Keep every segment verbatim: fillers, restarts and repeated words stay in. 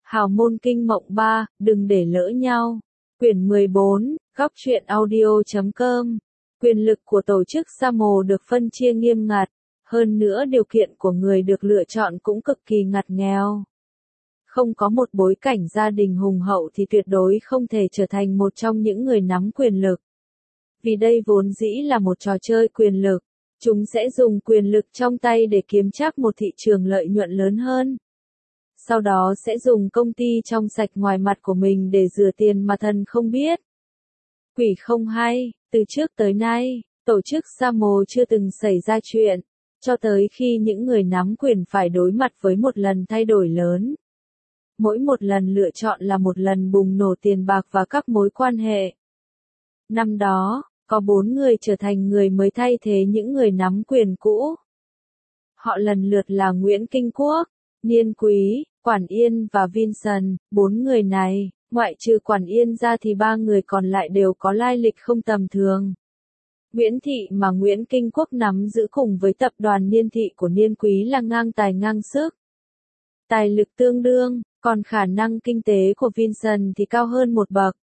Hào môn kinh mộng ba, đừng để lỡ nhau. Quyển mười bốn, góc truyện audio chấm com. Quyền lực của tổ chức Sa Mồ được phân chia nghiêm ngặt, hơn nữa điều kiện của người được lựa chọn cũng cực kỳ ngặt nghèo. Không có một bối cảnh gia đình hùng hậu thì tuyệt đối không thể trở thành một trong những người nắm quyền lực. Vì đây vốn dĩ là một trò chơi quyền lực, chúng sẽ dùng quyền lực trong tay để kiếm chắc một thị trường lợi nhuận lớn hơn. Sau đó sẽ dùng công ty trong sạch ngoài mặt của mình để rửa tiền mà thần không biết. Quỷ không hay, từ trước tới nay, tổ chức Sa Mồ chưa từng xảy ra chuyện, cho tới khi những người nắm quyền phải đối mặt với một lần thay đổi lớn. Mỗi một lần lựa chọn là một lần bùng nổ tiền bạc và các mối quan hệ. Năm đó, có bốn người trở thành người mới thay thế những người nắm quyền cũ. Họ lần lượt là Nguyễn Kinh Quốc, Niên Quý, Quản Yên và Vincent. Bốn người này, ngoại trừ Quản Yên ra thì ba người còn lại đều có lai lịch không tầm thường. Nguyễn Thị mà Nguyễn Kinh Quốc nắm giữ cùng với tập đoàn Niên Thị của Niên Quý là ngang tài ngang sức. Tài lực tương đương, còn khả năng kinh tế của Vincent thì cao hơn một bậc.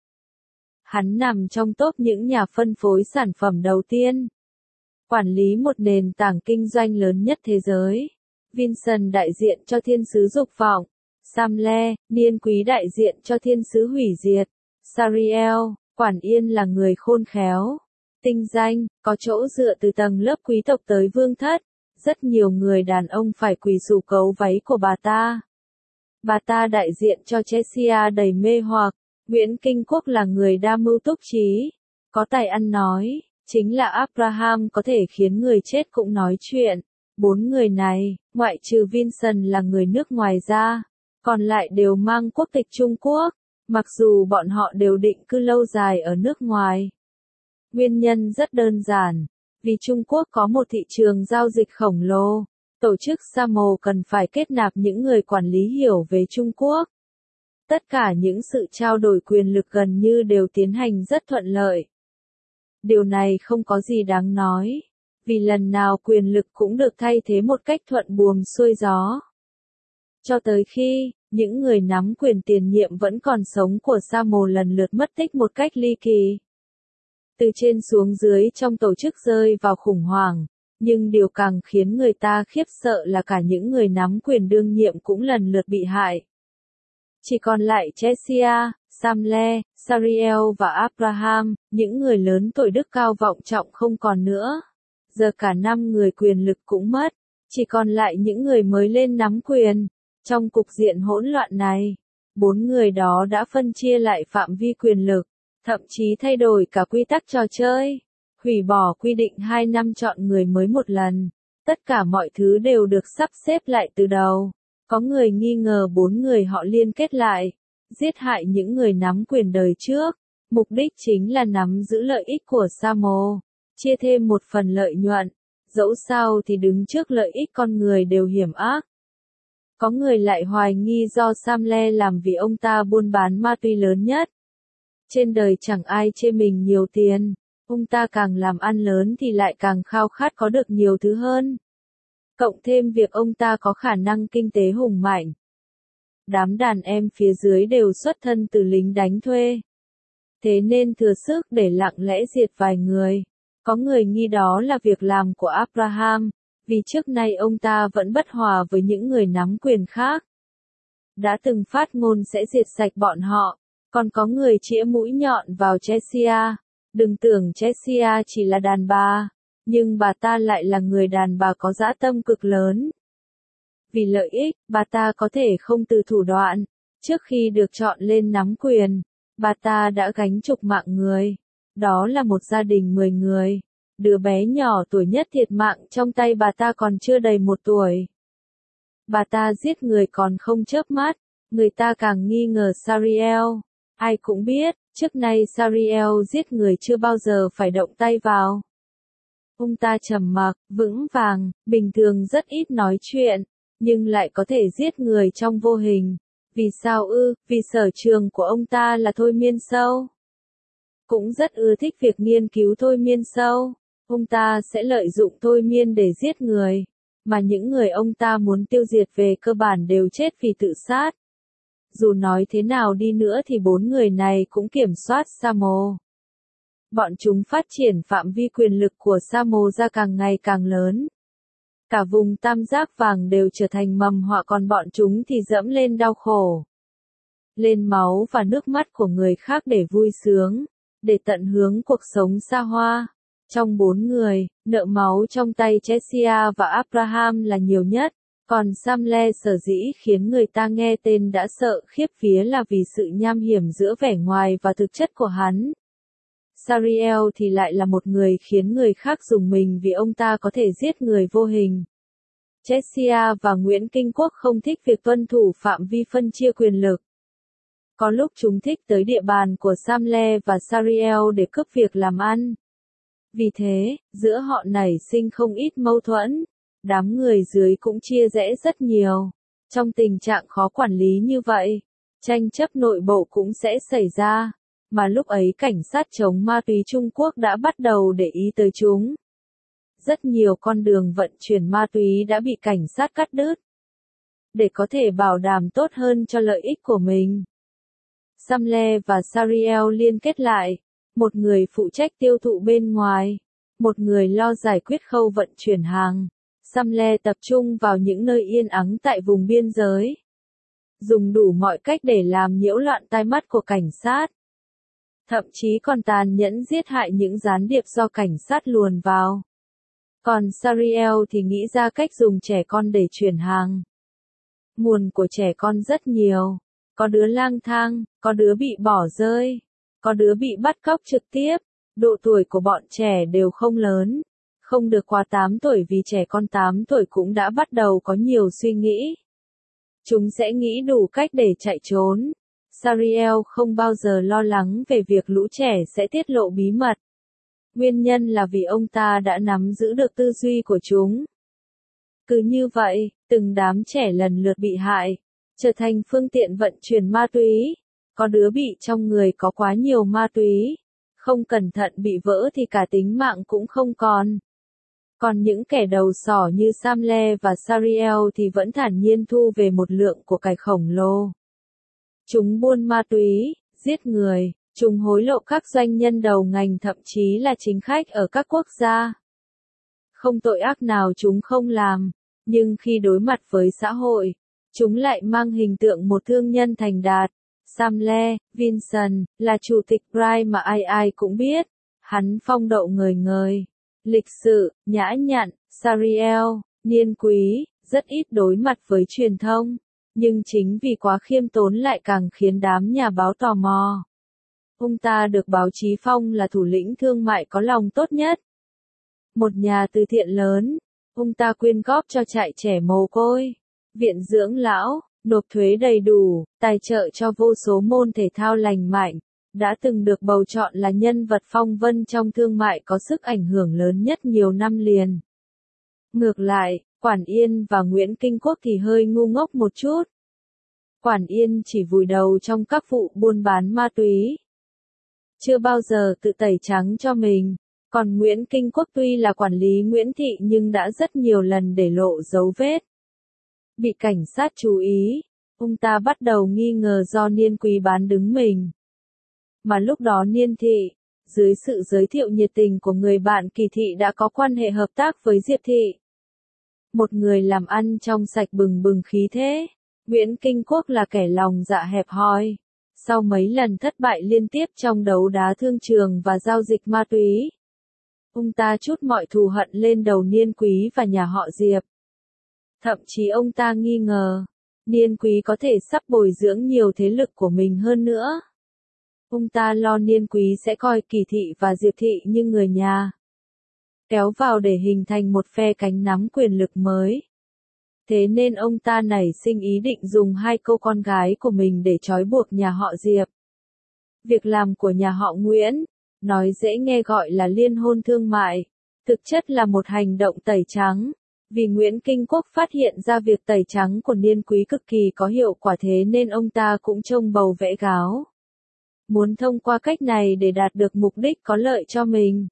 Hắn nằm trong top những nhà phân phối sản phẩm đầu tiên. Quản lý một nền tảng kinh doanh lớn nhất thế giới. Vincent đại diện cho thiên sứ dục vọng. Sam Le, Niên Quý đại diện cho thiên sứ hủy diệt. Sariel, Quản Yên là người khôn khéo, tinh danh, có chỗ dựa từ tầng lớp quý tộc tới vương thất. Rất nhiều người đàn ông phải quỳ sụ cấu váy của bà ta. Bà ta đại diện cho Cheshire đầy mê hoặc. Nguyễn Kinh Quốc là người đa mưu túc trí, có tài ăn nói, chính là Abraham có thể khiến người chết cũng nói chuyện. Bốn người này, ngoại trừ Vincent là người nước ngoài ra, còn lại đều mang quốc tịch Trung Quốc, mặc dù bọn họ đều định cư lâu dài ở nước ngoài. Nguyên nhân rất đơn giản, vì Trung Quốc có một thị trường giao dịch khổng lồ, tổ chức Sa Mồ cần phải kết nạp những người quản lý hiểu về Trung Quốc. Tất cả những sự trao đổi quyền lực gần như đều tiến hành rất thuận lợi. Điều này không có gì đáng nói, vì lần nào quyền lực cũng được thay thế một cách thuận buồm xuôi gió. Cho tới khi, những người nắm quyền tiền nhiệm vẫn còn sống của Sa Mồ lần lượt mất tích một cách ly kỳ. Từ trên xuống dưới trong tổ chức rơi vào khủng hoảng, nhưng điều càng khiến người ta khiếp sợ là cả những người nắm quyền đương nhiệm cũng lần lượt bị hại. Chỉ còn lại Cheshire, Sam Le, Sariel và Abraham, những người lớn tuổi đức cao vọng trọng không còn nữa. Giờ cả năm người quyền lực cũng mất, chỉ còn lại những người mới lên nắm quyền. Trong cục diện hỗn loạn này, bốn người đó đã phân chia lại phạm vi quyền lực, thậm chí thay đổi cả quy tắc trò chơi, hủy bỏ quy định hai năm chọn người mới một lần. Tất cả mọi thứ đều được sắp xếp lại từ đầu. Có người nghi ngờ bốn người họ liên kết lại, giết hại những người nắm quyền đời trước, mục đích chính là nắm giữ lợi ích của Sa Mồ, chia thêm một phần lợi nhuận, dẫu sao thì đứng trước lợi ích con người đều hiểm ác. Có người lại hoài nghi do Sam Le làm vì ông ta buôn bán ma túy lớn nhất. Trên đời chẳng ai chê mình nhiều tiền, ông ta càng làm ăn lớn thì lại càng khao khát có được nhiều thứ hơn. Cộng thêm việc ông ta có khả năng kinh tế hùng mạnh. Đám đàn em phía dưới đều xuất thân từ lính đánh thuê. Thế nên thừa sức để lặng lẽ diệt vài người. Có người nghi đó là việc làm của Abraham, vì trước nay ông ta vẫn bất hòa với những người nắm quyền khác. Đã từng phát ngôn sẽ diệt sạch bọn họ, còn có người chĩa mũi nhọn vào Cheshire. Đừng tưởng Cheshire chỉ là đàn bà. Nhưng bà ta lại là người đàn bà có dã tâm cực lớn. Vì lợi ích, bà ta có thể không từ thủ đoạn. Trước khi được chọn lên nắm quyền, bà ta đã gánh chục mạng người. Đó là một gia đình mười người. Đứa bé nhỏ tuổi nhất thiệt mạng trong tay bà ta còn chưa đầy một tuổi. Bà ta giết người còn không chớp mắt. Người ta càng nghi ngờ Sariel. Ai cũng biết, trước nay Sariel giết người chưa bao giờ phải động tay vào. Ông ta trầm mặc, vững vàng, bình thường rất ít nói chuyện, nhưng lại có thể giết người trong vô hình. Vì sao ư? Vì sở trường của ông ta là thôi miên sâu. Cũng rất ưa thích việc nghiên cứu thôi miên sâu. Ông ta sẽ lợi dụng thôi miên để giết người, mà những người ông ta muốn tiêu diệt về cơ bản đều chết vì tự sát. dù nói thế nào đi nữa thì bốn người này cũng kiểm soát Samo. Bọn chúng phát triển phạm vi quyền lực của Samo ra càng ngày càng lớn. Cả vùng tam giác vàng đều trở thành mầm họa, còn bọn chúng thì dẫm lên đau khổ, lên máu và nước mắt của người khác để vui sướng, để tận hướng cuộc sống xa hoa. Trong bốn người, nợ máu trong tay Jesiah và Abraham là nhiều nhất, còn Samle sở dĩ khiến người ta nghe tên đã sợ khiếp vía là vì sự nham hiểm giữa vẻ ngoài và thực chất của hắn. Sariel thì lại là một người khiến người khác rùng mình vì ông ta có thể giết người vô hình. Jesiah và Nguyễn Kinh Quốc không thích việc tuân thủ phạm vi phân chia quyền lực. Có lúc chúng thích tới địa bàn của Samle và Sariel để cướp việc làm ăn. Vì thế, giữa họ nảy sinh không ít mâu thuẫn. Đám người dưới cũng chia rẽ rất nhiều. Trong tình trạng khó quản lý như vậy, tranh chấp nội bộ cũng sẽ xảy ra. Mà lúc ấy cảnh sát chống ma túy Trung Quốc đã bắt đầu để ý tới chúng. Rất nhiều con đường vận chuyển ma túy đã bị cảnh sát cắt đứt. Để có thể bảo đảm tốt hơn cho lợi ích của mình, Samle và Sariel liên kết lại. Một người phụ trách tiêu thụ bên ngoài, một người lo giải quyết khâu vận chuyển hàng. Samle tập trung vào những nơi yên ắng tại vùng biên giới, dùng đủ mọi cách để làm nhiễu loạn tai mắt của cảnh sát. Thậm chí còn tàn nhẫn giết hại những gián điệp do cảnh sát luồn vào. Còn Sariel thì nghĩ ra cách dùng trẻ con để chuyển hàng. Nguồn của trẻ con rất nhiều. Có đứa lang thang, có đứa bị bỏ rơi, có đứa bị bắt cóc trực tiếp. Độ tuổi của bọn trẻ đều không lớn, không được quá tám tuổi vì trẻ con tám tuổi cũng đã bắt đầu có nhiều suy nghĩ. Chúng sẽ nghĩ đủ cách để chạy trốn. Sariel không bao giờ lo lắng về việc lũ trẻ sẽ tiết lộ bí mật. Nguyên nhân là vì ông ta đã nắm giữ được tư duy của chúng. Cứ như vậy, từng đám trẻ lần lượt bị hại, trở thành phương tiện vận chuyển ma túy. Có đứa bị trong người có quá nhiều ma túy, không cẩn thận bị vỡ thì cả tính mạng cũng không còn. Còn những kẻ đầu sỏ như Samle và Sariel thì vẫn thản nhiên thu về một lượng của cải khổng lồ. Chúng buôn ma túy, giết người, chúng hối lộ các doanh nhân đầu ngành, thậm chí là chính khách ở các quốc gia. Không tội ác nào chúng không làm, nhưng khi đối mặt với xã hội, chúng lại mang hình tượng một thương nhân thành đạt. Samle, Vincent, là chủ tịch Pride mà ai ai cũng biết. Hắn phong độ ngời ngời, lịch sự, nhã nhặn. Sariel, niên quý, rất ít đối mặt với truyền thông. Nhưng chính vì quá khiêm tốn lại càng khiến đám nhà báo tò mò. Ông ta được báo chí phong là thủ lĩnh thương mại có lòng tốt nhất. Một nhà từ thiện lớn, ông ta quyên góp cho trại trẻ mồ côi, viện dưỡng lão, nộp thuế đầy đủ, tài trợ cho vô số môn thể thao lành mạnh, đã từng được bầu chọn là nhân vật phong vân trong thương mại có sức ảnh hưởng lớn nhất nhiều năm liền. Ngược lại, Quản Yên và Nguyễn Kinh Quốc thì hơi ngu ngốc một chút. Quản Yên chỉ vùi đầu trong các vụ buôn bán ma túy, chưa bao giờ tự tẩy trắng cho mình. Còn Nguyễn Kinh Quốc tuy là quản lý Nguyễn Thị nhưng đã rất nhiều lần để lộ dấu vết. Bị cảnh sát chú ý, ông ta bắt đầu nghi ngờ do Niên Quý bán đứng mình. Mà lúc đó Niên Thị, dưới sự giới thiệu nhiệt tình của người bạn Kỳ Thị đã có quan hệ hợp tác với Diệp Thị. Một người làm ăn trong sạch bừng bừng khí thế. Nguyễn Kinh Quốc là kẻ lòng dạ hẹp hòi. Sau mấy lần thất bại liên tiếp trong đấu đá thương trường và giao dịch ma túy, ông ta trút mọi thù hận lên đầu Niên Quý và nhà họ Diệp. Thậm chí ông ta nghi ngờ, Niên Quý có thể sắp bồi dưỡng nhiều thế lực của mình hơn nữa. Ông ta lo Niên Quý sẽ coi Kỳ Thị và Diệp Thị như người nhà, kéo vào để hình thành một phe cánh nắm quyền lực mới. Thế nên ông ta nảy sinh ý định dùng hai cô con gái của mình để trói buộc nhà họ Diệp. Việc làm của nhà họ Nguyễn, nói dễ nghe gọi là liên hôn thương mại, thực chất là một hành động tẩy trắng. Vì Nguyễn Kinh Quốc phát hiện ra việc tẩy trắng của Niên Quý cực kỳ có hiệu quả, thế nên ông ta cũng trông bầu vẽ gáo. Muốn thông qua cách này để đạt được mục đích có lợi cho mình.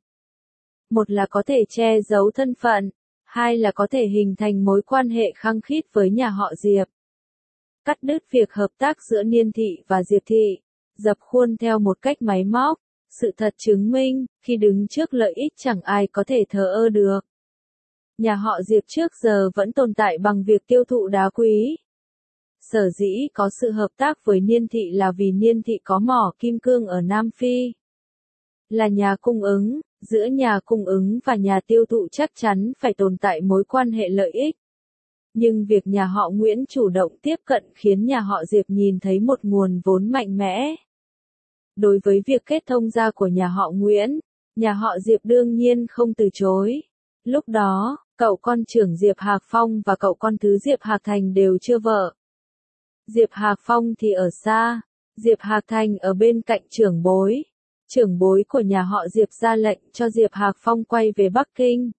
Một là có thể che giấu thân phận, hai là có thể hình thành mối quan hệ khăng khít với nhà họ Diệp. cắt đứt việc hợp tác giữa Niên Thị và Diệp Thị, dập khuôn theo một cách máy móc. Sự thật chứng minh, khi đứng trước lợi ích chẳng ai có thể thờ ơ được. Nhà họ Diệp trước giờ vẫn tồn tại bằng việc tiêu thụ đá quý. Sở dĩ có sự hợp tác với Niên Thị là vì Niên Thị có mỏ kim cương ở Nam Phi. Là nhà cung ứng, giữa nhà cung ứng và nhà tiêu thụ chắc chắn phải tồn tại mối quan hệ lợi ích. Nhưng việc nhà họ Nguyễn chủ động tiếp cận khiến nhà họ Diệp nhìn thấy một nguồn vốn mạnh mẽ. Đối với việc kết thông gia của nhà họ Nguyễn, nhà họ Diệp đương nhiên không từ chối. Lúc đó, cậu con trưởng Diệp Hạc Phong và cậu con thứ Diệp Hạc Thành đều chưa vợ. Diệp Hạc Phong thì ở xa, Diệp Hạc Thành ở bên cạnh trưởng bối. Trưởng bối của nhà họ Diệp ra lệnh cho Diệp Hạc Phong quay về Bắc Kinh.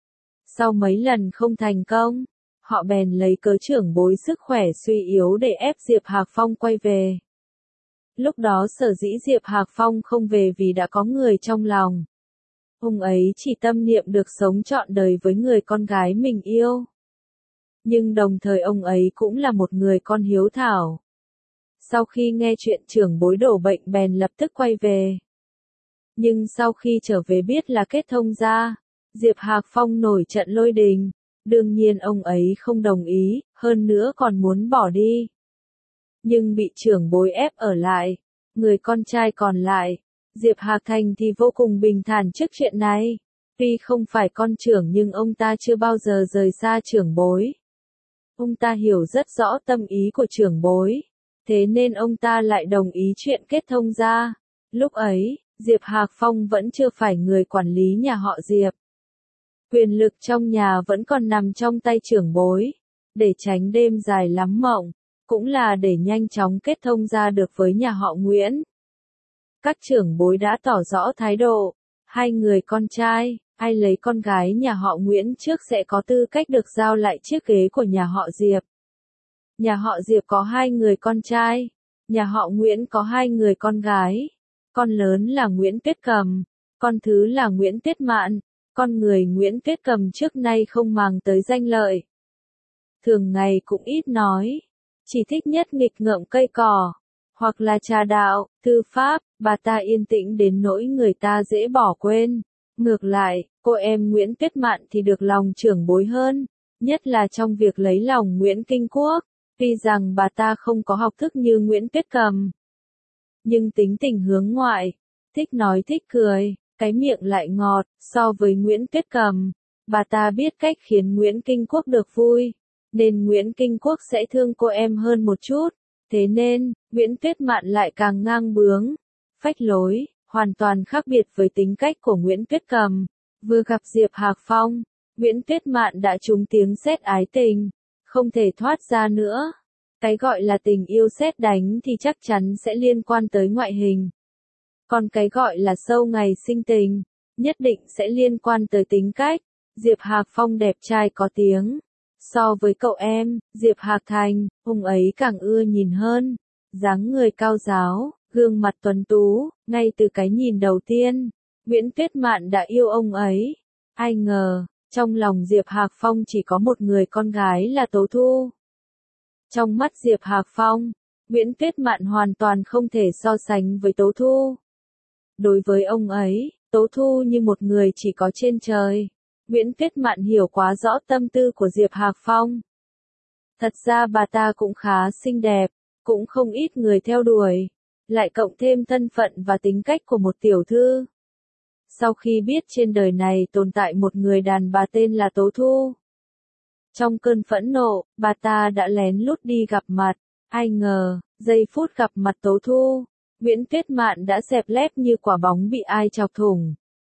Sau mấy lần không thành công, họ bèn lấy cớ trưởng bối sức khỏe suy yếu để ép Diệp Hạc Phong quay về. Lúc đó sở dĩ Diệp Hạc Phong không về vì đã có người trong lòng. Ông ấy chỉ tâm niệm được sống trọn đời với người con gái mình yêu. Nhưng đồng thời ông ấy cũng là một người con hiếu thảo. Sau khi nghe chuyện trưởng bối đổ bệnh bèn lập tức quay về. Nhưng sau khi trở về biết là kết thông gia, Diệp Hạc Phong nổi trận lôi đình. Đương nhiên ông ấy không đồng ý, hơn nữa còn muốn bỏ đi. Nhưng bị trưởng bối ép ở lại. Người con trai còn lại, Diệp Hạc Thành thì vô cùng bình thản trước chuyện này. Tuy không phải con trưởng nhưng ông ta chưa bao giờ rời xa trưởng bối. Ông ta hiểu rất rõ tâm ý của trưởng bối. Thế nên ông ta lại đồng ý chuyện kết thông gia. Lúc ấy, Diệp Hạc Phong vẫn chưa phải người quản lý nhà họ Diệp. Quyền lực trong nhà vẫn còn nằm trong tay trưởng bối. Để tránh đêm dài lắm mộng, cũng là để nhanh chóng kết thông gia được với nhà họ Nguyễn. Các trưởng bối đã tỏ rõ thái độ. Hai người con trai, ai lấy con gái nhà họ Nguyễn trước sẽ có tư cách được giao lại chiếc ghế của nhà họ Diệp. Nhà họ Diệp có hai người con trai. Nhà họ Nguyễn có hai người con gái. Con lớn là Nguyễn Tuyết Cầm. Con thứ là Nguyễn Tuyết Mạn. Con người Nguyễn Tuyết Cầm trước nay không màng tới danh lợi. Thường ngày cũng ít nói. Chỉ thích nhất nghịch ngợm cây cỏ. Hoặc là trà đạo, thư pháp, bà ta yên tĩnh đến nỗi người ta dễ bỏ quên. Ngược lại, cô em Nguyễn Tuyết Mạn thì được lòng trưởng bối hơn. Nhất là trong việc lấy lòng Nguyễn Kinh Quốc. Tuy rằng bà ta không có học thức như Nguyễn Tuyết Cầm. Nhưng tính tình hướng ngoại. Thích nói thích cười. Cái miệng lại ngọt. So với Nguyễn Tuyết Cầm, bà ta biết cách khiến Nguyễn Kinh Quốc được vui. Nên Nguyễn Kinh Quốc sẽ thương cô em hơn một chút. Thế nên, Nguyễn Tuyết Mạn lại càng ngang bướng, phách lối, hoàn toàn khác biệt với tính cách của Nguyễn Tuyết Cầm. Vừa gặp Diệp Hạc Phong, Nguyễn Tuyết Mạn đã trúng tiếng sét ái tình, không thể thoát ra nữa. Cái gọi là tình yêu sét đánh thì chắc chắn sẽ liên quan tới ngoại hình. Còn cái gọi là sâu ngày sinh tình, nhất định sẽ liên quan tới tính cách. Diệp Hạc Phong đẹp trai có tiếng. So với cậu em, Diệp Hạc Thành, ông ấy càng ưa nhìn hơn. Dáng người cao ráo, gương mặt tuấn tú, ngay từ cái nhìn đầu tiên, Nguyễn Tuyết Mạn đã yêu ông ấy. Ai ngờ, trong lòng Diệp Hạc Phong chỉ có một người con gái là Tố Thu. Trong mắt Diệp Hạc Phong, Nguyễn Tuyết Mạn hoàn toàn không thể so sánh với Tố Thu. Đối với ông ấy, Tố Thu như một người chỉ có trên trời. Nguyễn Tuyết Mạn hiểu quá rõ tâm tư của Diệp Hạc Phong. Thật ra bà ta cũng khá xinh đẹp, cũng không ít người theo đuổi, lại cộng thêm thân phận và tính cách của một tiểu thư. Sau khi biết trên đời này tồn tại một người đàn bà tên là Tố Thu, trong cơn phẫn nộ, bà ta đã lén lút đi gặp mặt. Ai ngờ, giây phút gặp mặt Tố Thu, Nguyễn Tuyết Mạn đã xẹp lép như quả bóng bị ai chọc thủng.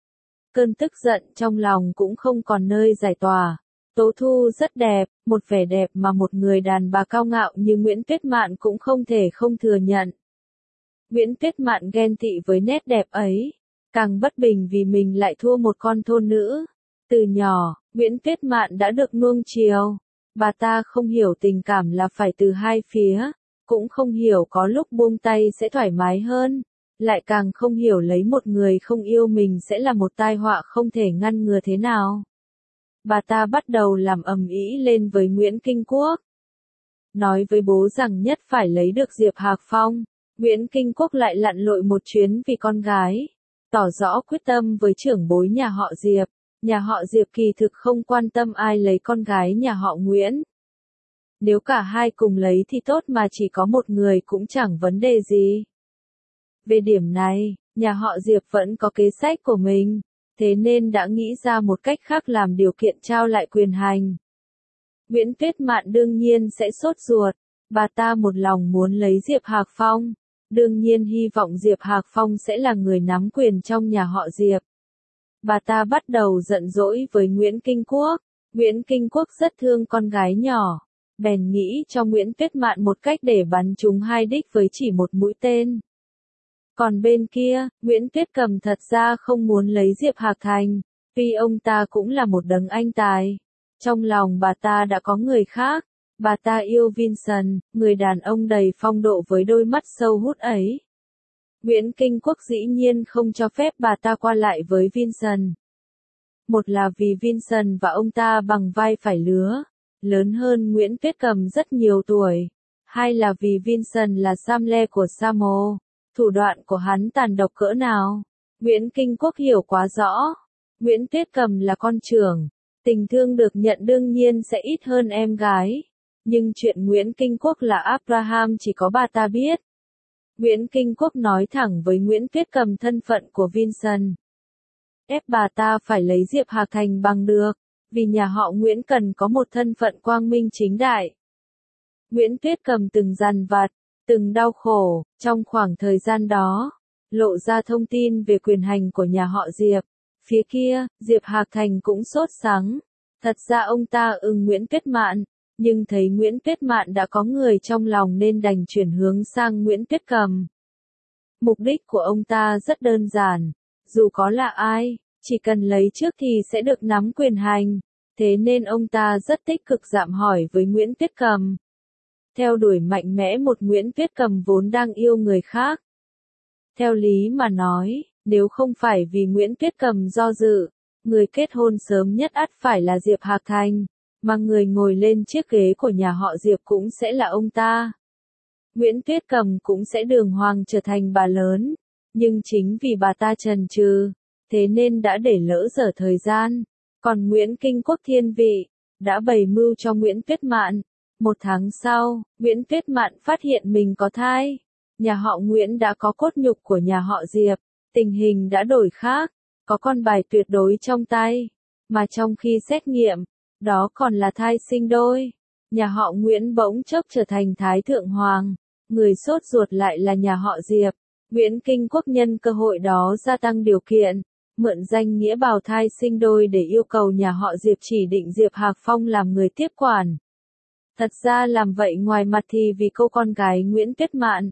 Cơn tức giận trong lòng cũng không còn nơi giải tỏa. Tố Thu rất đẹp, một vẻ đẹp mà một người đàn bà cao ngạo như Nguyễn Tuyết Mạn cũng không thể không thừa nhận. Nguyễn Tuyết Mạn ghen tị với nét đẹp ấy, càng bất bình vì mình lại thua một con thôn nữ. Từ nhỏ, Nguyễn Tuyết Mạn đã được nuông chiều. Bà ta không hiểu tình cảm là phải từ hai phía, cũng không hiểu có lúc buông tay sẽ thoải mái hơn. Lại càng không hiểu lấy một người không yêu mình sẽ là một tai họa không thể ngăn ngừa thế nào. Bà ta bắt đầu làm ầm ĩ lên với Nguyễn Kinh Quốc. nói với bố rằng nhất phải lấy được Diệp Hạc Phong. Nguyễn Kinh Quốc lại lặn lội một chuyến vì con gái, tỏ rõ quyết tâm với trưởng bối nhà họ Diệp. Nhà họ Diệp kỳ thực không quan tâm ai lấy con gái nhà họ Nguyễn. Nếu cả hai cùng lấy thì tốt, mà chỉ có một người cũng chẳng vấn đề gì. Về điểm này, nhà họ Diệp vẫn có kế sách của mình, thế nên đã nghĩ ra một cách khác làm điều kiện trao lại quyền hành. Nguyễn Tuyết Mạn đương nhiên sẽ sốt ruột, bà ta một lòng muốn lấy Diệp Hạc Phong, đương nhiên hy vọng Diệp Hạc Phong sẽ là người nắm quyền trong nhà họ Diệp. Bà ta bắt đầu giận dỗi với Nguyễn Kinh Quốc. Nguyễn Kinh Quốc rất thương con gái nhỏ, bèn nghĩ cho Nguyễn Tuyết Mạn một cách để bắn trúng hai đích với chỉ một mũi tên. Còn bên kia, Nguyễn Tuyết Cầm thật ra không muốn lấy Diệp Hạc Thành, vì ông ta cũng là một đấng anh tài. Trong lòng bà ta đã có người khác, bà ta yêu Vincent, người đàn ông đầy phong độ với đôi mắt sâu hút ấy. Nguyễn Kinh Quốc dĩ nhiên không cho phép bà ta qua lại với Vincent. Một là vì Vincent và ông ta bằng vai phải lứa, lớn hơn Nguyễn Tuyết Cầm rất nhiều tuổi. Hai là vì Vincent là Samle của Samo, thủ đoạn của hắn tàn độc cỡ nào. Nguyễn Kinh Quốc hiểu quá rõ. Nguyễn Tuyết Cầm là con trưởng, tình thương được nhận đương nhiên sẽ ít hơn em gái. Nhưng chuyện Nguyễn Kinh Quốc là Abraham chỉ có bà ta biết. Nguyễn Kinh Quốc nói thẳng với Nguyễn Tuyết Cầm thân phận của Vincent. Ép bà ta phải lấy Diệp Hạc Thành bằng được, vì nhà họ Nguyễn cần có một thân phận quang minh chính đại. Nguyễn Tuyết Cầm từng dằn vặt, từng đau khổ, trong khoảng thời gian đó, lộ ra thông tin về quyền hành của nhà họ Diệp. Phía kia, Diệp Hạc Thành cũng sốt sắng. Thật ra ông ta ưng Nguyễn Tuyết Mạn, nhưng thấy Nguyễn Tuyết Mạn đã có người trong lòng nên đành chuyển hướng sang Nguyễn Tuyết Cầm. Mục đích của ông ta rất đơn giản, dù có là ai, chỉ cần lấy trước thì sẽ được nắm quyền hành, thế nên ông ta rất tích cực dạm hỏi với Nguyễn Tuyết Cầm. Theo đuổi mạnh mẽ một Nguyễn Tuyết Cầm vốn đang yêu người khác. Theo lý mà nói, nếu không phải vì Nguyễn Tuyết Cầm do dự, người kết hôn sớm nhất ắt phải là Diệp Hạc Thành, mà người ngồi lên chiếc ghế của nhà họ Diệp cũng sẽ là ông ta. Nguyễn Tuyết Cầm cũng sẽ đường hoàng trở thành bà lớn, nhưng chính vì bà ta chần chừ, thế nên đã để lỡ dở thời gian. Còn Nguyễn Kinh Quốc thiên vị, đã bày mưu cho Nguyễn Tuyết Mạn. Một tháng sau, Nguyễn Tuyết Mạn phát hiện mình có thai. Nhà họ Nguyễn đã có cốt nhục của nhà họ Diệp, tình hình đã đổi khác, có con bài tuyệt đối trong tay, mà trong khi xét nghiệm, đó còn là thai sinh đôi. Nhà họ Nguyễn bỗng chốc trở thành Thái Thượng Hoàng, người sốt ruột lại là nhà họ Diệp. Nguyễn Kinh Quốc nhân cơ hội đó gia tăng điều kiện, mượn danh nghĩa bào thai sinh đôi để yêu cầu nhà họ Diệp chỉ định Diệp Hạc Phong làm người tiếp quản. Thật ra làm vậy ngoài mặt thì vì cô con gái Nguyễn Tuyết Mạn.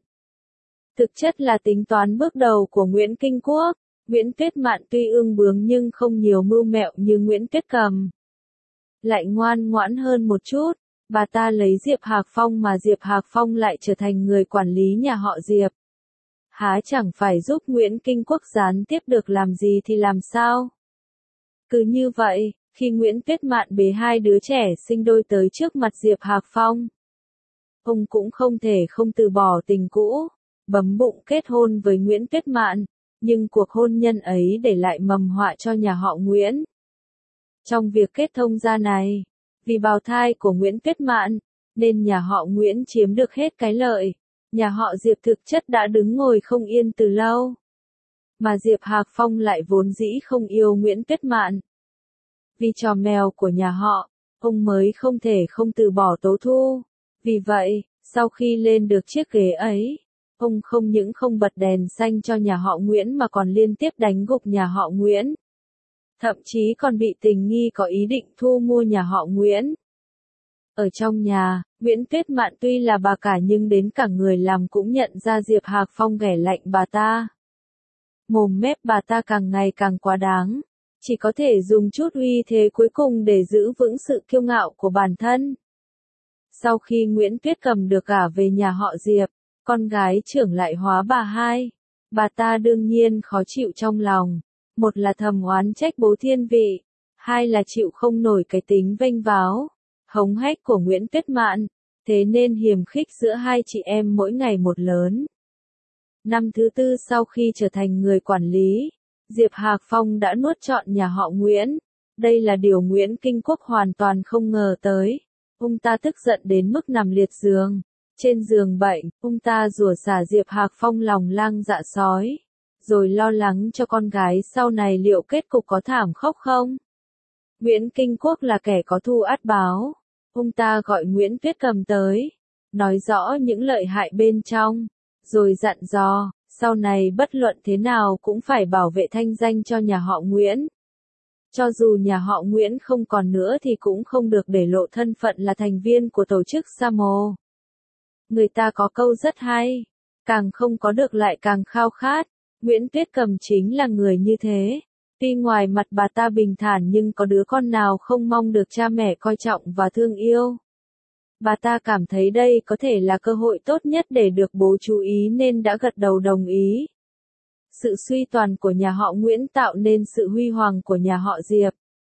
Thực chất là tính toán bước đầu của Nguyễn Kinh Quốc. Nguyễn Tuyết Mạn tuy ương bướng nhưng không nhiều mưu mẹo như Nguyễn Tuyết Cầm. Lại ngoan ngoãn hơn một chút, bà ta lấy Diệp Hạc Phong mà Diệp Hạc Phong lại trở thành người quản lý nhà họ Diệp. Há chẳng phải giúp Nguyễn Kinh Quốc gián tiếp được làm gì thì làm sao? Cứ như vậy, khi Nguyễn Tuyết Mạn bế hai đứa trẻ sinh đôi tới trước mặt Diệp Hạc Phong, ông cũng không thể không từ bỏ tình cũ, bấm bụng kết hôn với Nguyễn Tuyết Mạn, nhưng cuộc hôn nhân ấy để lại mầm họa cho nhà họ Nguyễn. Trong việc kết thông gia này, vì bào thai của Nguyễn Tuyết Mạn, nên nhà họ Nguyễn chiếm được hết cái lợi. Nhà họ Diệp thực chất đã đứng ngồi không yên từ lâu. Mà Diệp Hạc Phong lại vốn dĩ không yêu Nguyễn Tuyết Mạn. Vì trò mèo của nhà họ, ông mới không thể không từ bỏ Tố Thu. Vì vậy, sau khi lên được chiếc ghế ấy, ông không những không bật đèn xanh cho nhà họ Nguyễn mà còn liên tiếp đánh gục nhà họ Nguyễn. Thậm chí còn bị tình nghi có ý định thu mua nhà họ Nguyễn. Ở trong nhà, Nguyễn Tuyết Mạn tuy là bà cả nhưng đến cả người làm cũng nhận ra Diệp Hạc Phong ghẻ lạnh bà ta. Mồm mép bà ta càng ngày càng quá đáng, chỉ có thể dùng chút uy thế cuối cùng để giữ vững sự kiêu ngạo của bản thân. Sau khi Nguyễn Tuyết Cầm được gả về nhà họ Diệp, con gái trưởng lại hóa bà hai. Bà ta đương nhiên khó chịu trong lòng, một là thầm oán trách bố thiên vị, hai là chịu không nổi cái tính vênh váo, hống hách của Nguyễn Tuyết Mạn. thế nên hiềm khích giữa hai chị em mỗi ngày một lớn. Năm thứ tư sau khi trở thành người quản lý, Diệp Hạc Phong đã nuốt trọn nhà họ Nguyễn. Đây là điều Nguyễn Kinh Quốc hoàn toàn không ngờ tới. Ông ta tức giận đến mức nằm liệt giường. Trên giường bệnh, ông ta rủa xả Diệp Hạc Phong lòng lang dạ sói, rồi lo lắng cho con gái sau này liệu kết cục có thảm khốc không. Nguyễn Kinh Quốc là kẻ có thù ắt báo. Ông ta gọi Nguyễn Tuyết Cầm tới, nói rõ những lợi hại bên trong, rồi dặn dò, sau này bất luận thế nào cũng phải bảo vệ thanh danh cho nhà họ Nguyễn. Cho dù nhà họ Nguyễn không còn nữa thì cũng không được để lộ thân phận là thành viên của tổ chức Sa Mô. Người ta có câu rất hay, càng không có được lại càng khao khát. Nguyễn Tuyết Cầm chính là người như thế. Tuy ngoài mặt bà ta bình thản nhưng có đứa con nào không mong được cha mẹ coi trọng và thương yêu. Bà ta cảm thấy đây có thể là cơ hội tốt nhất để được bố chú ý nên đã gật đầu đồng ý. Sự suy tàn của nhà họ Nguyễn tạo nên sự huy hoàng của nhà họ Diệp.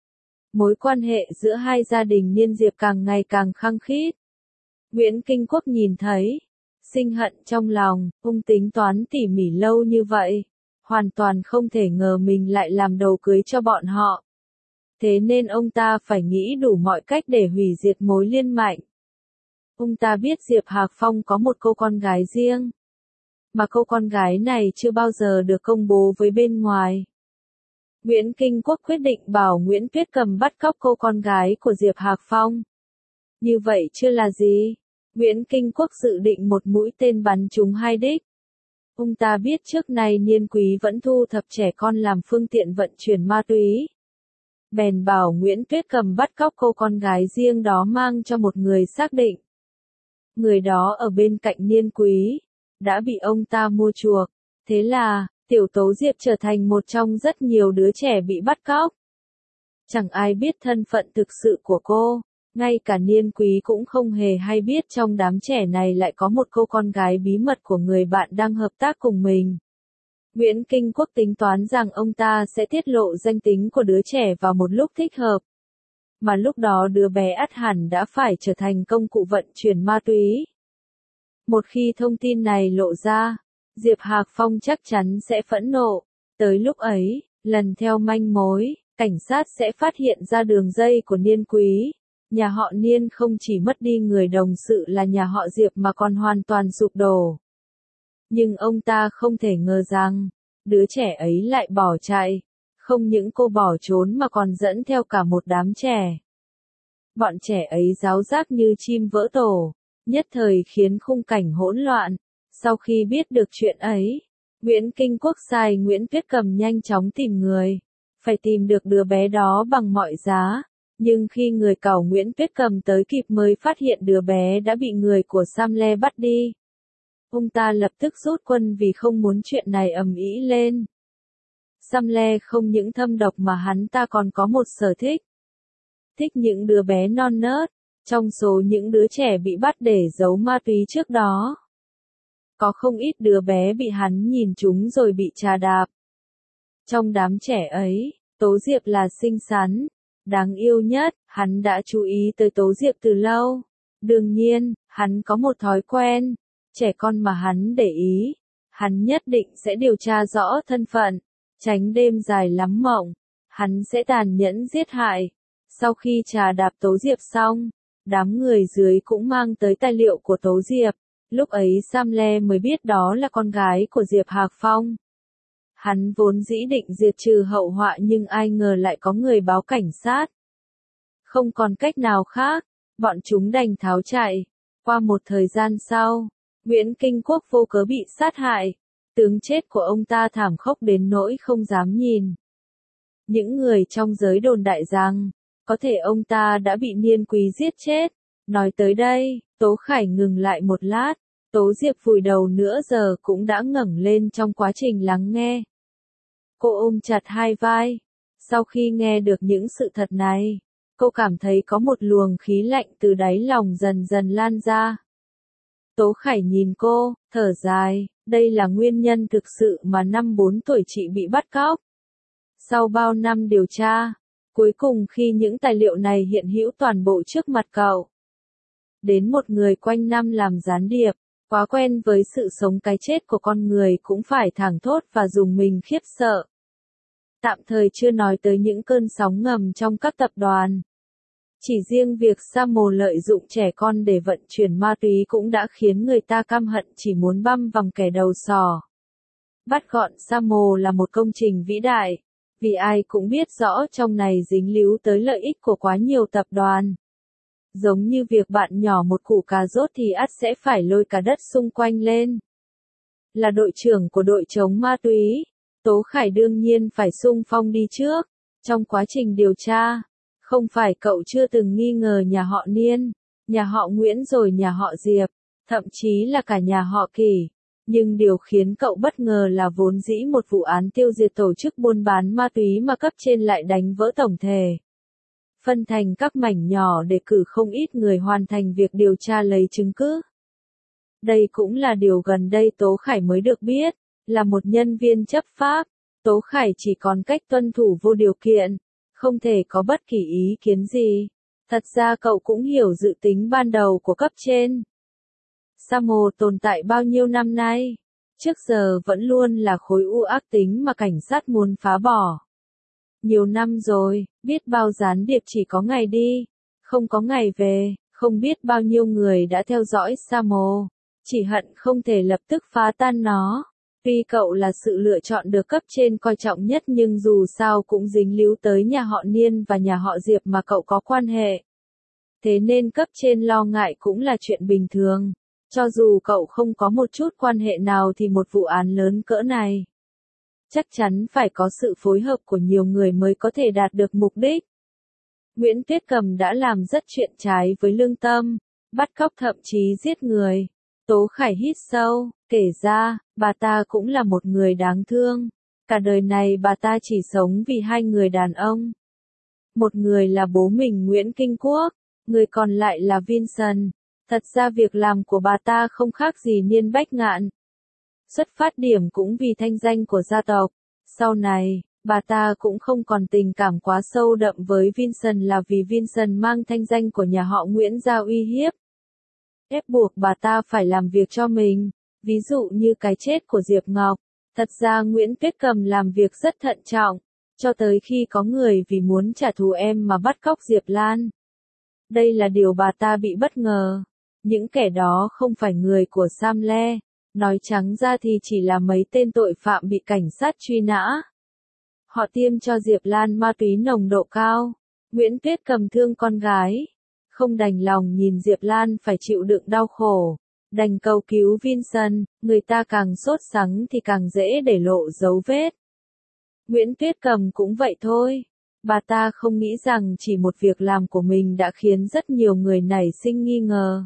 Mối quan hệ giữa hai gia đình Niên Diệp càng ngày càng khăng khít. Nguyễn Kinh Quốc nhìn thấy, sinh hận trong lòng, ông tính toán tỉ mỉ lâu như vậy, hoàn toàn không thể ngờ mình lại làm đầu cưới cho bọn họ. Thế nên ông ta phải nghĩ đủ mọi cách để hủy diệt mối liên mạnh. Ông ta biết Diệp Hạc Phong có một cô con gái riêng, mà cô con gái này chưa bao giờ được công bố với bên ngoài. Nguyễn Kinh Quốc quyết định bảo Nguyễn Tuyết Cầm bắt cóc cô con gái của Diệp Hạc Phong. Như vậy chưa là gì. Nguyễn Kinh Quốc dự định một mũi tên bắn trúng hai đích. Ông ta biết trước nay Niên Quý vẫn thu thập trẻ con làm phương tiện vận chuyển ma túy. Bèn bảo Nguyễn Tuyết Cầm bắt cóc cô con gái riêng đó mang cho một người xác định. Người đó ở bên cạnh Niên Quý, đã bị ông ta mua chuộc. Thế là, Tiểu Tố Diệp trở thành một trong rất nhiều đứa trẻ bị bắt cóc. Chẳng ai biết thân phận thực sự của cô. Ngay cả Niên Quý cũng không hề hay biết trong đám trẻ này lại có một cô con gái bí mật của người bạn đang hợp tác cùng mình. Nguyễn Kinh Quốc tính toán rằng ông ta sẽ tiết lộ danh tính của đứa trẻ vào một lúc thích hợp. Mà lúc đó đứa bé ắt hẳn đã phải trở thành công cụ vận chuyển ma túy. Một khi thông tin này lộ ra, Diệp Hạc Phong chắc chắn sẽ phẫn nộ. Tới lúc ấy, lần theo manh mối, cảnh sát sẽ phát hiện ra đường dây của Niên Quý. Nhà họ Niên không chỉ mất đi người đồng sự là nhà họ Diệp mà còn hoàn toàn sụp đổ. Nhưng ông ta không thể ngờ rằng, đứa trẻ ấy lại bỏ chạy. Không những cô bỏ trốn mà còn dẫn theo cả một đám trẻ. Bọn trẻ ấy ráo rác như chim vỡ tổ, nhất thời khiến khung cảnh hỗn loạn. Sau khi biết được chuyện ấy, Nguyễn Kinh Quốc sai Nguyễn Tuyết Cầm nhanh chóng tìm người. Phải tìm được đứa bé đó bằng mọi giá. Nhưng khi người cẩu Nguyễn Tuyết Cầm tới kịp mới phát hiện đứa bé đã bị người của Sam Le bắt đi. Ông ta lập tức rút quân vì không muốn chuyện này ầm ĩ lên. Sam Le không những thâm độc mà hắn ta còn có một sở thích. Thích những đứa bé non nớt, trong số những đứa trẻ bị bắt để giấu ma túy trước đó. Có không ít đứa bé bị hắn nhìn trúng rồi bị trà đạp. Trong đám trẻ ấy, Tố Diệp là xinh xắn, đáng yêu nhất, hắn đã chú ý tới Tố Diệp từ lâu. Đương nhiên, hắn có một thói quen, trẻ con mà hắn để ý, hắn nhất định sẽ điều tra rõ thân phận, tránh đêm dài lắm mộng, hắn sẽ tàn nhẫn giết hại. Sau khi trà đạp Tố Diệp xong, đám người dưới cũng mang tới tài liệu của Tố Diệp, lúc ấy Sam Le mới biết đó là con gái của Diệp Hạc Phong. Hắn vốn dĩ định diệt trừ hậu họa nhưng ai ngờ lại có người báo cảnh sát. Không còn cách nào khác, bọn chúng đành tháo chạy. Qua một thời gian sau, Nguyễn Kinh Quốc vô cớ bị sát hại. Tướng chết của ông ta thảm khốc đến nỗi không dám nhìn. Những người trong giới đồn đại rằng, có thể ông ta đã bị Niên Quý giết chết. Nói tới đây, Tố Khải ngừng lại một lát. Tố Diệp vùi đầu nửa giờ cũng đã ngẩng lên trong quá trình lắng nghe. Cô ôm chặt hai vai. Sau khi nghe được những sự thật này, cô cảm thấy có một luồng khí lạnh từ đáy lòng dần dần lan ra. Tố Khải nhìn cô, thở dài, đây là nguyên nhân thực sự mà năm bốn tuổi chị bị bắt cóc. Sau bao năm điều tra, cuối cùng khi những tài liệu này hiện hữu toàn bộ trước mặt cậu, đến một người quanh năm làm gián điệp, quá quen với sự sống cái chết của con người cũng phải thảng thốt và dùng mình khiếp sợ. Tạm thời chưa nói tới những cơn sóng ngầm trong các tập đoàn. Chỉ riêng việc Samo lợi dụng trẻ con để vận chuyển ma túy cũng đã khiến người ta căm hận chỉ muốn băm vằm kẻ đầu sỏ. Bắt gọn Samo là một công trình vĩ đại, vì ai cũng biết rõ trong này dính líu tới lợi ích của quá nhiều tập đoàn. Giống như việc bạn nhỏ một củ cà rốt thì ắt sẽ phải lôi cả đất xung quanh lên. Là đội trưởng của đội chống ma túy, Tố Khải đương nhiên phải xung phong đi trước. Trong quá trình điều tra, không phải cậu chưa từng nghi ngờ nhà họ Niên, nhà họ Nguyễn rồi nhà họ Diệp, thậm chí là cả nhà họ Kỳ. Nhưng điều khiến cậu bất ngờ là vốn dĩ một vụ án tiêu diệt tổ chức buôn bán ma túy mà cấp trên lại đánh vỡ tổng thể. Phân thành các mảnh nhỏ để cử không ít người hoàn thành việc điều tra lấy chứng cứ. Đây cũng là điều gần đây Tố Khải mới được biết, là một nhân viên chấp pháp, Tố Khải chỉ còn cách tuân thủ vô điều kiện, không thể có bất kỳ ý kiến gì. Thật ra cậu cũng hiểu dự tính ban đầu của cấp trên. Samo tồn tại bao nhiêu năm nay, trước giờ vẫn luôn là khối u ác tính mà cảnh sát muốn phá bỏ. Nhiều năm rồi, biết bao gián điệp chỉ có ngày đi, không có ngày về, không biết bao nhiêu người đã theo dõi Samo, chỉ hận không thể lập tức phá tan nó. Tuy cậu là sự lựa chọn được cấp trên coi trọng nhất nhưng dù sao cũng dính líu tới nhà họ Niên và nhà họ Diệp mà cậu có quan hệ. Thế nên cấp trên lo ngại cũng là chuyện bình thường. Cho dù cậu không có một chút quan hệ nào thì một vụ án lớn cỡ này chắc chắn phải có sự phối hợp của nhiều người mới có thể đạt được mục đích. Nguyễn Tuyết Cầm đã làm rất chuyện trái với lương tâm, bắt cóc thậm chí giết người. Tố Khải hít sâu, kể ra, bà ta cũng là một người đáng thương. Cả đời này bà ta chỉ sống vì hai người đàn ông. Một người là bố mình Nguyễn Kinh Quốc, người còn lại là Vincent. Thật ra việc làm của bà ta không khác gì Niên Bách Ngạn. Xuất phát điểm cũng vì thanh danh của gia tộc. Sau này, bà ta cũng không còn tình cảm quá sâu đậm với Vincent là vì Vincent mang thanh danh của nhà họ Nguyễn ra uy hiếp. Ép buộc bà ta phải làm việc cho mình, ví dụ như cái chết của Diệp Ngọc. Thật ra Nguyễn Tuyết Cầm làm việc rất thận trọng, cho tới khi có người vì muốn trả thù em mà bắt cóc Diệp Lan. Đây là điều bà ta bị bất ngờ. Những kẻ đó không phải người của Sam Le, nói trắng ra thì chỉ là mấy tên tội phạm bị cảnh sát truy nã. Họ tiêm cho Diệp Lan ma túy nồng độ cao. Nguyễn Tuyết Cầm thương con gái, không đành lòng nhìn Diệp Lan phải chịu đựng đau khổ, đành cầu cứu Vincent, người ta càng sốt sắng thì càng dễ để lộ dấu vết. Nguyễn Tuyết Cầm cũng vậy thôi, bà ta không nghĩ rằng chỉ một việc làm của mình đã khiến rất nhiều người nảy sinh nghi ngờ.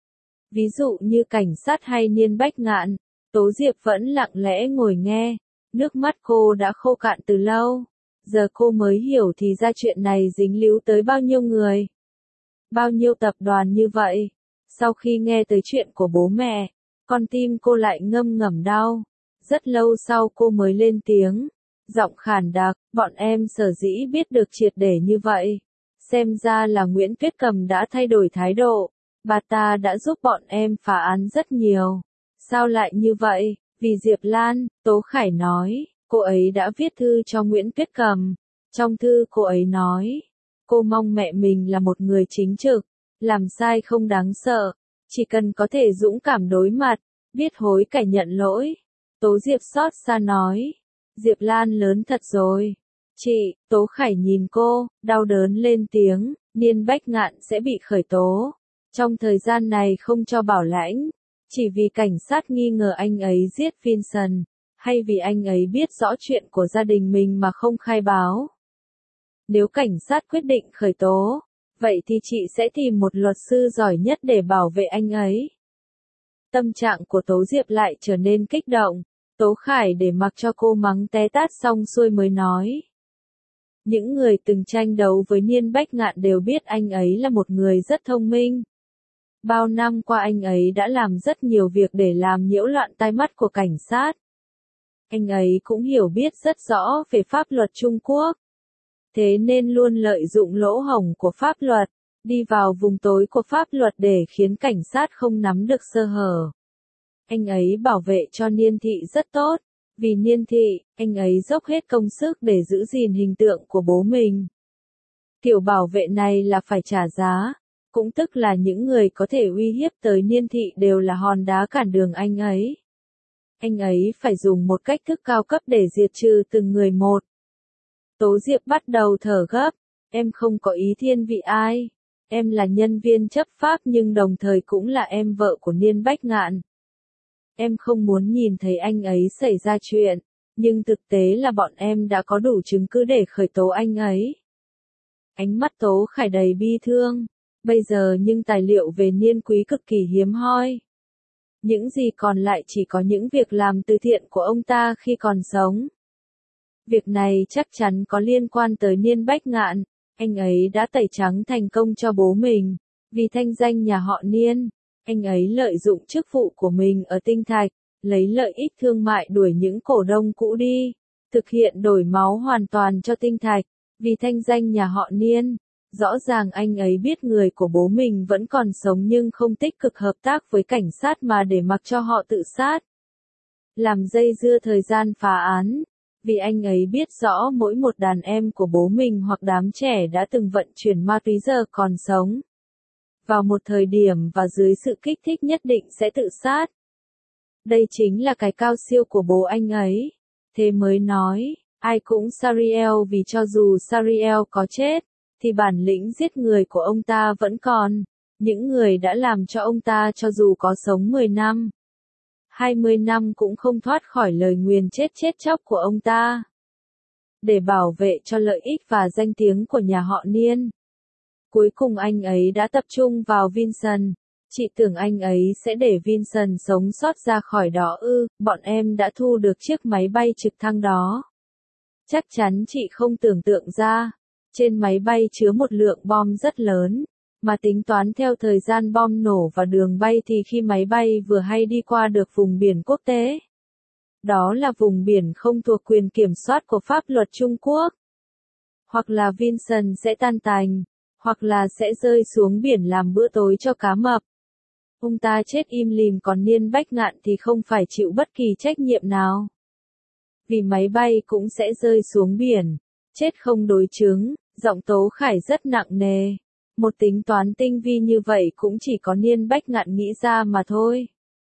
Ví dụ như cảnh sát hay Niên Bách Ngạn, Tố Diệp vẫn lặng lẽ ngồi nghe, nước mắt cô đã khô cạn từ lâu, giờ cô mới hiểu thì ra chuyện này dính líu tới bao nhiêu người. Bao nhiêu tập đoàn như vậy. Sau khi nghe tới chuyện của bố mẹ, con tim cô lại ngâm ngầm đau. Rất lâu sau cô mới lên tiếng, giọng khàn đặc, bọn em sở dĩ biết được triệt để như vậy. Xem ra là Nguyễn Tuyết Cầm đã thay đổi thái độ, bà ta đã giúp bọn em phá án rất nhiều. Sao lại như vậy? Vì Diệp Lan, Tố Khải nói, cô ấy đã viết thư cho Nguyễn Tuyết Cầm. Trong thư cô ấy nói, cô mong mẹ mình là một người chính trực, làm sai không đáng sợ, chỉ cần có thể dũng cảm đối mặt, biết hối cải nhận lỗi. Tố Diệp xót xa nói, Diệp Lan lớn thật rồi. Chị, Tố Khải nhìn cô, đau đớn lên tiếng, Niên Bách Ngạn sẽ bị khởi tố. Trong thời gian này không cho bảo lãnh, chỉ vì cảnh sát nghi ngờ anh ấy giết Vincent, hay vì anh ấy biết rõ chuyện của gia đình mình mà không khai báo. Nếu cảnh sát quyết định khởi tố, vậy thì chị sẽ tìm một luật sư giỏi nhất để bảo vệ anh ấy. Tâm trạng của Tố Diệp lại trở nên kích động. Tố Khải để mặc cho cô mắng té tát xong xuôi mới nói. Những người từng tranh đấu với Niên Bách Ngạn đều biết anh ấy là một người rất thông minh. Bao năm qua anh ấy đã làm rất nhiều việc để làm nhiễu loạn tai mắt của cảnh sát. Anh ấy cũng hiểu biết rất rõ về pháp luật Trung Quốc. Thế nên luôn lợi dụng lỗ hổng của pháp luật, đi vào vùng tối của pháp luật để khiến cảnh sát không nắm được sơ hở. Anh ấy bảo vệ cho Niên Thị rất tốt. Vì Niên Thị, anh ấy dốc hết công sức để giữ gìn hình tượng của bố mình. Kiểu bảo vệ này là phải trả giá, cũng tức là những người có thể uy hiếp tới Niên Thị đều là hòn đá cản đường anh ấy. Anh ấy phải dùng một cách thức cao cấp để diệt trừ từng người một. Tố Diệp bắt đầu thở gấp, em không có ý thiên vị ai. Em là nhân viên chấp pháp nhưng đồng thời cũng là em vợ của Niên Bách Ngạn. Em không muốn nhìn thấy anh ấy xảy ra chuyện, nhưng thực tế là bọn em đã có đủ chứng cứ để khởi tố anh ấy. Ánh mắt Tố Khải đầy bi thương, bây giờ nhưng tài liệu về Niên Quý cực kỳ hiếm hoi. Những gì còn lại chỉ có những việc làm từ thiện của ông ta khi còn sống. Việc này chắc chắn có liên quan tới Niên Bách Ngạn, anh ấy đã tẩy trắng thành công cho bố mình, vì thanh danh nhà họ Niên. Anh ấy lợi dụng chức vụ của mình ở Tinh Thạch, lấy lợi ích thương mại đuổi những cổ đông cũ đi, thực hiện đổi máu hoàn toàn cho Tinh Thạch, vì thanh danh nhà họ Niên. Rõ ràng anh ấy biết người của bố mình vẫn còn sống nhưng không tích cực hợp tác với cảnh sát mà để mặc cho họ tự sát. Làm dây dưa thời gian phá án, vì anh ấy biết rõ mỗi một đàn em của bố mình hoặc đám trẻ đã từng vận chuyển ma túy giờ còn sống. Vào một thời điểm và dưới sự kích thích nhất định sẽ tự sát. Đây chính là cái cao siêu của bố anh ấy. Thế mới nói, ai cũng Sariel vì cho dù Sariel có chết, thì bản lĩnh giết người của ông ta vẫn còn. Những người đã làm cho ông ta cho dù có sống mười năm, hai mươi năm cũng không thoát khỏi lời nguyền chết chết chóc của ông ta. Để bảo vệ cho lợi ích và danh tiếng của nhà họ Niên. Cuối cùng anh ấy đã tập trung vào Vincent. Chị tưởng anh ấy sẽ để Vincent sống sót ra khỏi đó ư, bọn em đã thu được chiếc máy bay trực thăng đó. Chắc chắn chị không tưởng tượng ra, trên máy bay chứa một lượng bom rất lớn, mà tính toán theo thời gian bom nổ và đường bay thì khi máy bay vừa hay đi qua được vùng biển quốc tế. Đó là vùng biển không thuộc quyền kiểm soát của pháp luật Trung Quốc. Hoặc là Vincent sẽ tan tành, hoặc là sẽ rơi xuống biển làm bữa tối cho cá mập. Ông ta chết im lìm còn Niên Bách Ngạn thì không phải chịu bất kỳ trách nhiệm nào. Vì máy bay cũng sẽ rơi xuống biển, chết không đối chứng, giọng Tố Khải rất nặng nề. Một tính toán tinh vi như vậy cũng chỉ có Niên Bách Ngạn nghĩ ra mà thôi.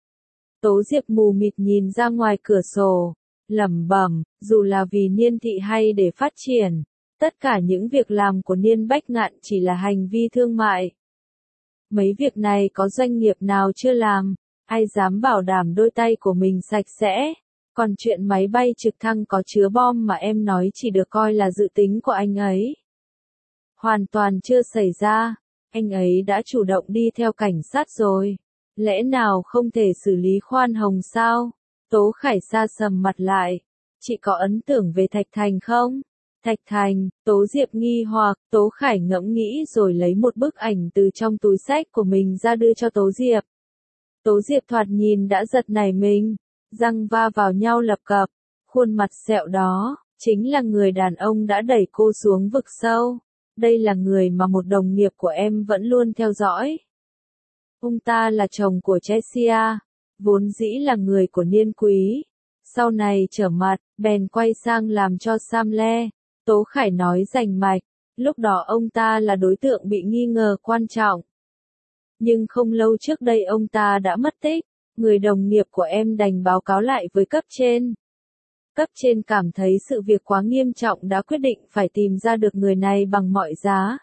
Tố Diệp mù mịt nhìn ra ngoài cửa sổ, lẩm bẩm, dù là vì Niên Thị hay để phát triển, tất cả những việc làm của Niên Bách Ngạn chỉ là hành vi thương mại. Mấy việc này có doanh nghiệp nào chưa làm, ai dám bảo đảm đôi tay của mình sạch sẽ. Còn chuyện máy bay trực thăng có chứa bom mà em nói chỉ được coi là dự tính của anh ấy. Hoàn toàn chưa xảy ra, anh ấy đã chủ động đi theo cảnh sát rồi. Lẽ nào không thể xử lý khoan hồng sao? Tố Khải sa sầm mặt lại. Chị có ấn tượng về Thạch Thành không? Thạch Thành, Tố Diệp nghi hoặc, Tố Khải ngẫm nghĩ rồi lấy một bức ảnh từ trong túi xách của mình ra đưa cho Tố Diệp. Tố Diệp thoạt nhìn đã giật nảy mình, răng va vào nhau lập cập, khuôn mặt sẹo đó, chính là người đàn ông đã đẩy cô xuống vực sâu. Đây là người mà một đồng nghiệp của em vẫn luôn theo dõi. Ông ta là chồng của Cheshire, vốn dĩ là người của Niên Quý. Sau này trở mặt, bèn quay sang làm cho Sam Le. Tố Khải nói rành mạch, lúc đó ông ta là đối tượng bị nghi ngờ quan trọng. Nhưng không lâu trước đây ông ta đã mất tích, người đồng nghiệp của em đành báo cáo lại với cấp trên. Cấp trên cảm thấy sự việc quá nghiêm trọng đã quyết định phải tìm ra được người này bằng mọi giá.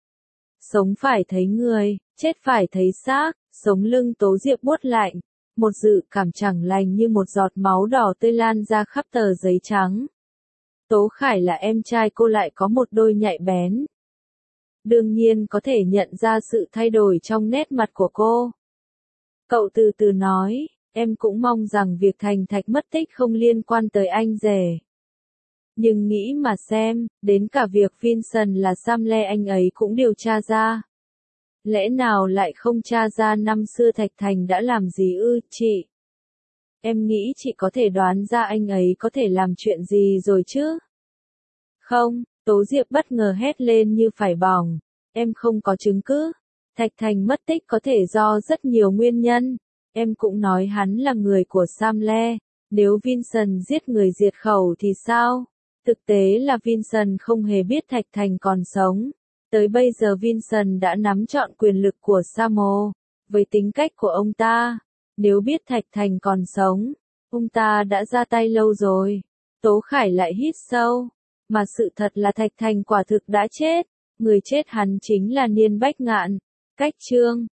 Sống phải thấy người, chết phải thấy xác, sống lưng Tố Diệp buốt lạnh. Một dự cảm chẳng lành như một giọt máu đỏ tươi lan ra khắp tờ giấy trắng. Tố Khải là em trai cô lại có một đôi nhạy bén. Đương nhiên có thể nhận ra sự thay đổi trong nét mặt của cô. Cậu từ từ nói, em cũng mong rằng việc Thành Thạch mất tích không liên quan tới anh rể. Nhưng nghĩ mà xem, đến cả việc Vincent là Sam Le anh ấy cũng điều tra ra. Lẽ nào lại không tra ra năm xưa Thạch Thành đã làm gì ư, chị? Em nghĩ chị có thể đoán ra anh ấy có thể làm chuyện gì rồi chứ? Không, Tố Diệp bất ngờ hét lên như phải bỏng. Em không có chứng cứ. Thạch Thành mất tích có thể do rất nhiều nguyên nhân. Em cũng nói hắn là người của Sam Le. Nếu Vincent giết người diệt khẩu thì sao? Thực tế là Vincent không hề biết Thạch Thành còn sống. Tới bây giờ Vincent đã nắm trọn quyền lực của Samo. Với tính cách của ông ta, nếu biết Thạch Thành còn sống, ông ta đã ra tay lâu rồi. Tố Khải lại hít sâu. Mà sự thật là Thạch Thành quả thực đã chết. Người chết hắn chính là Niên Bách Ngạn. Cách chương